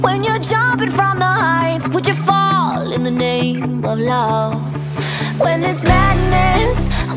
When you're jumping from the heights, would you fall in the name of love? When it's madness